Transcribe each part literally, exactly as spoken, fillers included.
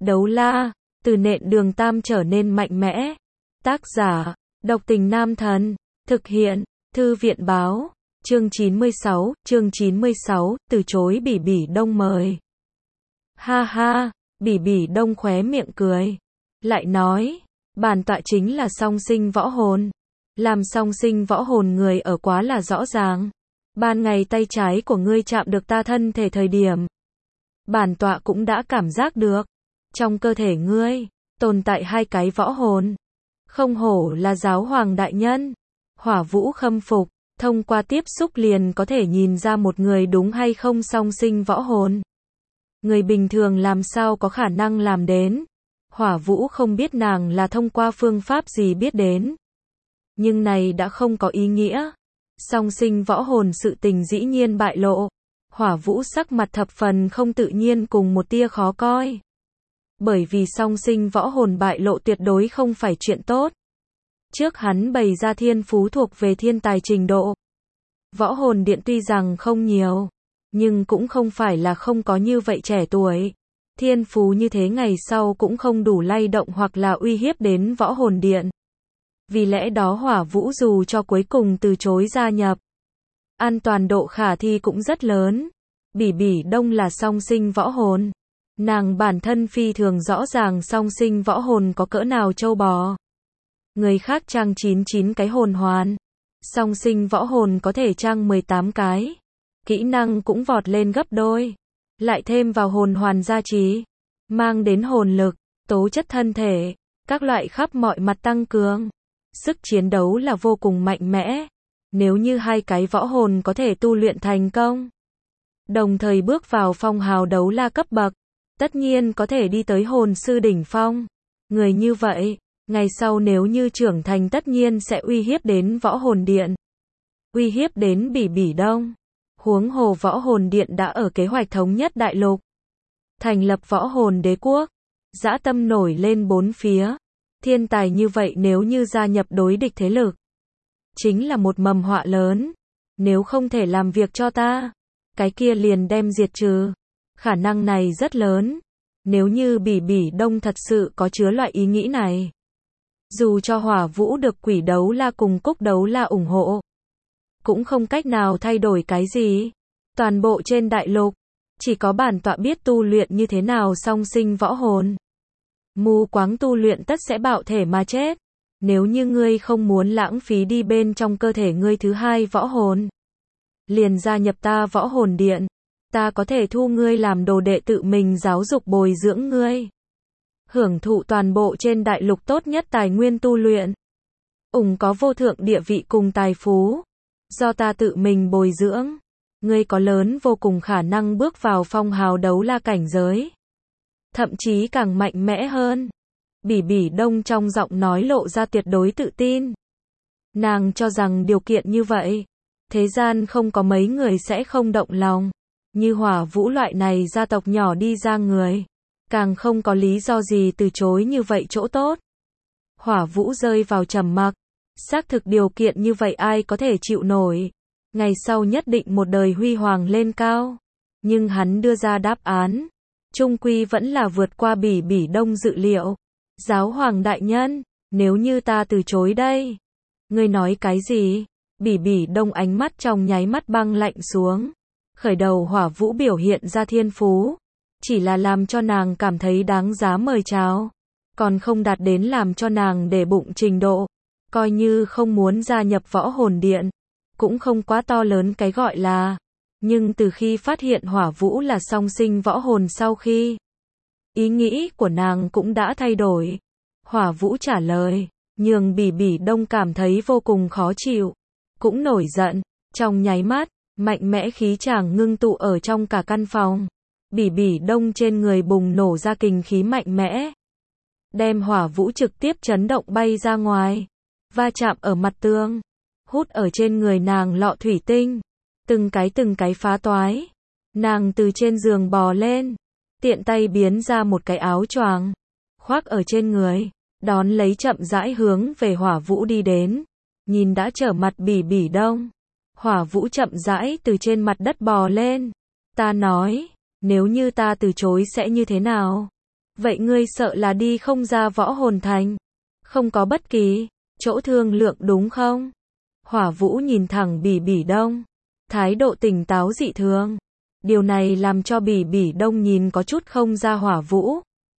Đấu la, từ nện đường tam trở nên mạnh mẽ. Tác giả, độc tình nam thần. Thực hiện, thư viện báo. Chương chín mươi sáu, chương chín mươi sáu, từ chối Bỉ Bỉ Đông mời. Ha ha, Bỉ Bỉ Đông khóe miệng cười. Lại nói, bản tọa chính là song sinh võ hồn. Làm song sinh võ hồn người ở quá là rõ ràng. Ban ngày tay trái của ngươi chạm được ta thân thể thời điểm, bản tọa cũng đã cảm giác được. Trong cơ thể ngươi, tồn tại hai cái võ hồn. Không hổ là giáo hoàng đại nhân. Hỏa Vũ khâm phục, thông qua tiếp xúc liền có thể nhìn ra một người đúng hay không song sinh võ hồn. Người bình thường làm sao có khả năng làm đến. Hỏa Vũ không biết nàng là thông qua phương pháp gì biết đến. Nhưng này đã không có ý nghĩa. Song sinh võ hồn sự tình dĩ nhiên bại lộ. Hỏa Vũ sắc mặt thập phần không tự nhiên cùng một tia khó coi. Bởi vì song sinh võ hồn bại lộ tuyệt đối không phải chuyện tốt. Trước hắn bày ra thiên phú thuộc về thiên tài trình độ. Võ hồn điện tuy rằng không nhiều, nhưng cũng không phải là không có như vậy trẻ tuổi. Thiên phú như thế ngày sau cũng không đủ lay động hoặc là uy hiếp đến võ hồn điện. Vì lẽ đó Hỏa Vũ dù cho cuối cùng từ chối gia nhập, an toàn độ khả thi cũng rất lớn. Bỉ Bỉ Đông là song sinh võ hồn. Nàng bản thân phi thường rõ ràng song sinh võ hồn có cỡ nào trâu bò. Người khác trang chín mươi chín cái hồn hoàn, song sinh võ hồn có thể trang mười tám cái. Kỹ năng cũng vọt lên gấp đôi. Lại thêm vào hồn hoàn gia trì, mang đến hồn lực, tố chất thân thể, các loại khắp mọi mặt tăng cường. Sức chiến đấu là vô cùng mạnh mẽ. Nếu như hai cái võ hồn có thể tu luyện thành công, đồng thời bước vào phong hào đấu la cấp bậc, tất nhiên có thể đi tới hồn sư đỉnh phong. Người như vậy, ngày sau nếu như trưởng thành tất nhiên sẽ uy hiếp đến võ hồn điện, uy hiếp đến Bỉ Bỉ Đông. Huống hồ võ hồn điện đã ở kế hoạch thống nhất đại lục, thành lập võ hồn đế quốc, dã tâm nổi lên bốn phía. Thiên tài như vậy nếu như gia nhập đối địch thế lực, chính là một mầm họa lớn. Nếu không thể làm việc cho ta, cái kia liền đem diệt trừ. Khả năng này rất lớn. Nếu như Bỉ Bỉ Đông thật sự có chứa loại ý nghĩ này, dù cho Hỏa Vũ được Quỷ Đấu La cùng Cúc Đấu La ủng hộ, cũng không cách nào thay đổi cái gì. Toàn bộ trên đại lục, chỉ có bản tọa biết tu luyện như thế nào song sinh võ hồn. Mù quáng tu luyện tất sẽ bạo thể mà chết. Nếu như ngươi không muốn lãng phí đi bên trong cơ thể ngươi thứ hai võ hồn, liền gia nhập ta võ hồn điện. Ta có thể thu ngươi làm đồ đệ tự mình giáo dục bồi dưỡng ngươi. Hưởng thụ toàn bộ trên đại lục tốt nhất tài nguyên tu luyện. Ủng có vô thượng địa vị cùng tài phú. Do ta tự mình bồi dưỡng, ngươi có lớn vô cùng khả năng bước vào phong hào đấu la cảnh giới. Thậm chí càng mạnh mẽ hơn. Bỉ Bỉ Đông trong giọng nói lộ ra tuyệt đối tự tin. Nàng cho rằng điều kiện như vậy, thế gian không có mấy người sẽ không động lòng. Như Hỏa Vũ loại này gia tộc nhỏ đi ra người, càng không có lý do gì từ chối như vậy chỗ tốt. Hỏa Vũ rơi vào trầm mặc. Xác thực điều kiện như vậy ai có thể chịu nổi. Ngày sau nhất định một đời huy hoàng lên cao. Nhưng hắn đưa ra đáp án, chung quy vẫn là vượt qua Bỉ Bỉ Đông dự liệu. Giáo hoàng đại nhân, nếu như ta từ chối đây, ngươi nói cái gì? Bỉ Bỉ Đông ánh mắt trong nháy mắt băng lạnh xuống. Khởi đầu Hỏa Vũ biểu hiện ra thiên phú, chỉ là làm cho nàng cảm thấy đáng giá mời chào, còn không đạt đến làm cho nàng để bụng trình độ. Coi như không muốn gia nhập võ hồn điện, cũng không quá to lớn cái gọi là. Nhưng từ khi phát hiện Hỏa Vũ là song sinh võ hồn sau khi, ý nghĩ của nàng cũng đã thay đổi. Hỏa Vũ trả lời, nhường Bỉ Bỉ Đông cảm thấy vô cùng khó chịu, cũng nổi giận. Trong nháy mắt, mạnh mẽ khí chàng ngưng tụ ở trong cả căn phòng. Bỉ Bỉ Đông trên người bùng nổ ra kình khí mạnh mẽ, đem Hỏa Vũ trực tiếp chấn động bay ra ngoài, va chạm ở mặt tường, hút ở trên người nàng lọ thủy tinh, từng cái từng cái phá toái. Nàng từ trên giường bò lên, tiện tay biến ra một cái áo choàng, khoác ở trên người, đón lấy chậm rãi hướng về Hỏa Vũ đi đến. Nhìn đã trở mặt Bỉ Bỉ Đông, Hỏa Vũ chậm rãi từ trên mặt đất bò lên. Ta nói, nếu như ta từ chối sẽ như thế nào? Vậy ngươi sợ là đi không ra võ hồn thành? Không có bất kỳ chỗ thương lượng đúng không? Hỏa Vũ nhìn thẳng Bỉ Bỉ Đông, thái độ tỉnh táo dị thường. Điều này làm cho Bỉ Bỉ Đông nhìn có chút không ra Hỏa Vũ.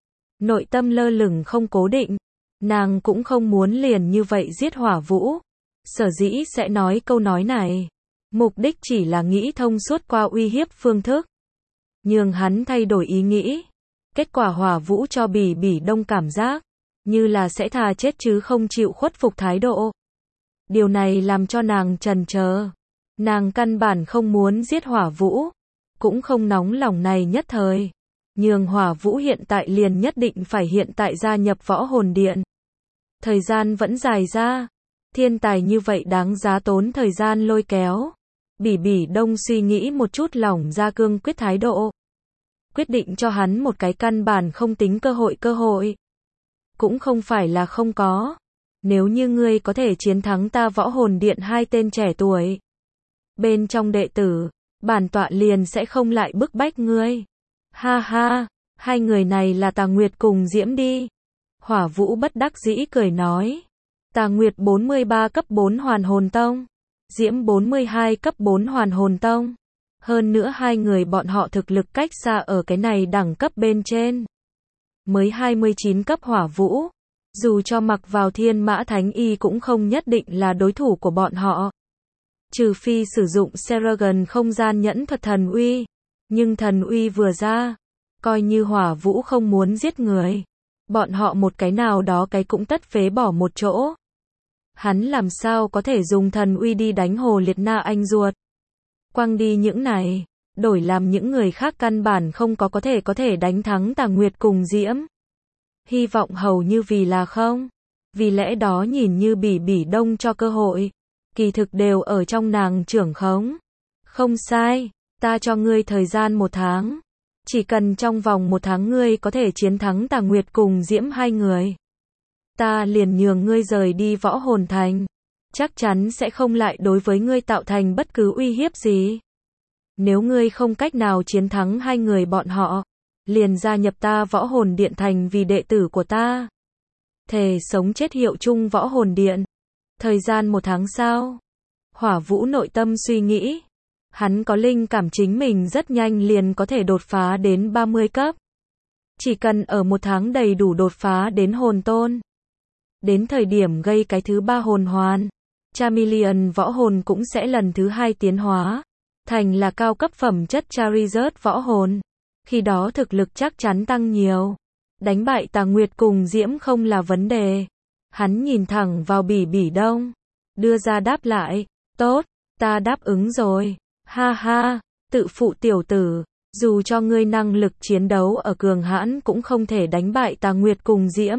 Nội tâm lơ lửng không cố định, nàng cũng không muốn liền như vậy giết Hỏa Vũ. Sở dĩ sẽ nói câu nói này, mục đích chỉ là nghĩ thông suốt qua uy hiếp phương thức, nhường hắn thay đổi ý nghĩ. Kết quả Hỏa Vũ cho Bỉ Bỉ Đông cảm giác như là sẽ thà chết chứ không chịu khuất phục thái độ. Điều này làm cho nàng chần chờ. Nàng căn bản không muốn giết Hỏa Vũ, cũng không nóng lòng này nhất thời. Nhường Hỏa Vũ hiện tại liền nhất định phải hiện tại gia nhập võ hồn điện. Thời gian vẫn dài ra, thiên tài như vậy đáng giá tốn thời gian lôi kéo. Bỉ Bỉ Đông suy nghĩ một chút lỏng ra cương quyết thái độ. Quyết định cho hắn một cái căn bản không tính cơ hội cơ hội. Cũng không phải là không có. Nếu như ngươi có thể chiến thắng ta võ hồn điện hai tên trẻ tuổi bên trong đệ tử, bản tọa liền sẽ không lại bức bách ngươi. Ha ha, hai người này là Tà Nguyệt cùng Diễm đi. Hỏa Vũ bất đắc dĩ cười nói. Tà Nguyệt bốn mươi ba cấp bốn hoàn hồn tông, Diễm bốn mươi hai cấp bốn hoàn hồn tông. Hơn nữa hai người bọn họ thực lực cách xa ở cái này đẳng cấp bên trên. Mới hai mươi chín cấp Hỏa Vũ, dù cho mặc vào Thiên Mã Thánh Y cũng không nhất định là đối thủ của bọn họ. Trừ phi sử dụng Seragon không gian nhẫn thuật thần uy, nhưng thần uy vừa ra, coi như Hỏa Vũ không muốn giết người, bọn họ một cái nào đó cái cũng tất phế bỏ một chỗ. Hắn làm sao có thể dùng thần uy đi đánh Hồ Liệt Na anh ruột? Quăng đi những này, đổi làm những người khác căn bản không có có thể có thể đánh thắng Tà Nguyệt cùng Diễm. Hy vọng hầu như vì là không. Vì lẽ đó nhìn như Bỉ Bỉ Đông cho cơ hội, kỳ thực đều ở trong nàng trưởng khống. Không sai, ta cho ngươi thời gian một tháng. Chỉ cần trong vòng một tháng ngươi có thể chiến thắng Tà Nguyệt cùng Diễm hai người, ta liền nhường ngươi rời đi võ hồn thành. Chắc chắn sẽ không lại đối với ngươi tạo thành bất cứ uy hiếp gì. Nếu ngươi không cách nào chiến thắng hai người bọn họ, liền gia nhập ta võ hồn điện thành vì đệ tử của ta. Thề sống chết hiệu chung võ hồn điện. Thời gian một tháng sau, Hỏa Vũ nội tâm suy nghĩ. Hắn có linh cảm chính mình rất nhanh liền có thể đột phá đến ba mươi cấp. Chỉ cần ở một tháng đầy đủ đột phá đến hồn tôn. Đến thời điểm gây cái thứ ba hồn hoàn, Chameleon võ hồn cũng sẽ lần thứ hai tiến hóa thành là cao cấp phẩm chất Charizard võ hồn. Khi đó thực lực chắc chắn tăng nhiều. Đánh bại Tà Nguyệt cùng Diễm không là vấn đề. Hắn nhìn thẳng vào Bỉ Bỉ Đông, đưa ra đáp lại. Tốt, ta đáp ứng rồi. Ha ha, tự phụ tiểu tử, dù cho ngươi năng lực chiến đấu ở cường hãn cũng không thể đánh bại Tà Nguyệt cùng Diễm.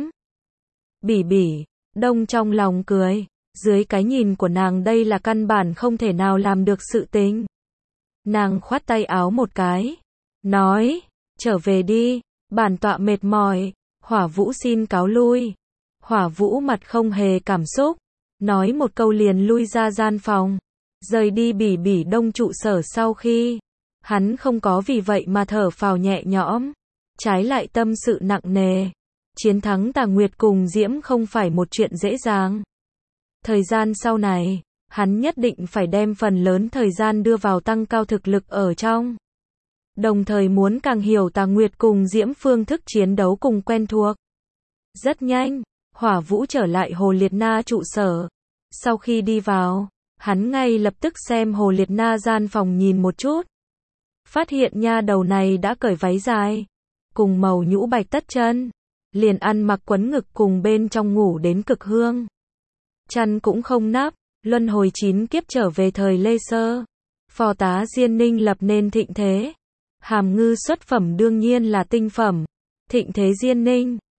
Bỉ Bỉ Đông trong lòng cười, dưới cái nhìn của nàng đây là căn bản không thể nào làm được sự tình. Nàng khoát tay áo một cái, nói, trở về đi, bản tọa mệt mỏi. Hỏa Vũ xin cáo lui. Hỏa Vũ mặt không hề cảm xúc, nói một câu liền lui ra gian phòng, rời đi Bỉ Bỉ Đông trụ sở. Sau khi hắn không có vì vậy mà thở phào nhẹ nhõm, trái lại tâm sự nặng nề. Chiến thắng Tà Nguyệt cùng Diễm không phải một chuyện dễ dàng. Thời gian sau này, hắn nhất định phải đem phần lớn thời gian đưa vào tăng cao thực lực ở trong. Đồng thời muốn càng hiểu Tà Nguyệt cùng Diễm phương thức chiến đấu cùng quen thuộc. Rất nhanh, Hỏa Vũ trở lại Hồ Liệt Na trụ sở. Sau khi đi vào, hắn ngay lập tức xem Hồ Liệt Na gian phòng nhìn một chút. Phát hiện nha đầu này đã cởi váy dài, cùng màu nhũ bạch tất chân, liền ăn mặc quấn ngực cùng bên trong ngủ đến cực hương. Chăn cũng không nắp, luân hồi chín kiếp trở về thời Lê Sơ. Phò tá Diên Ninh lập nên thịnh thế. Hàm ngư xuất phẩm đương nhiên là tinh phẩm. Thịnh thế Diên Ninh,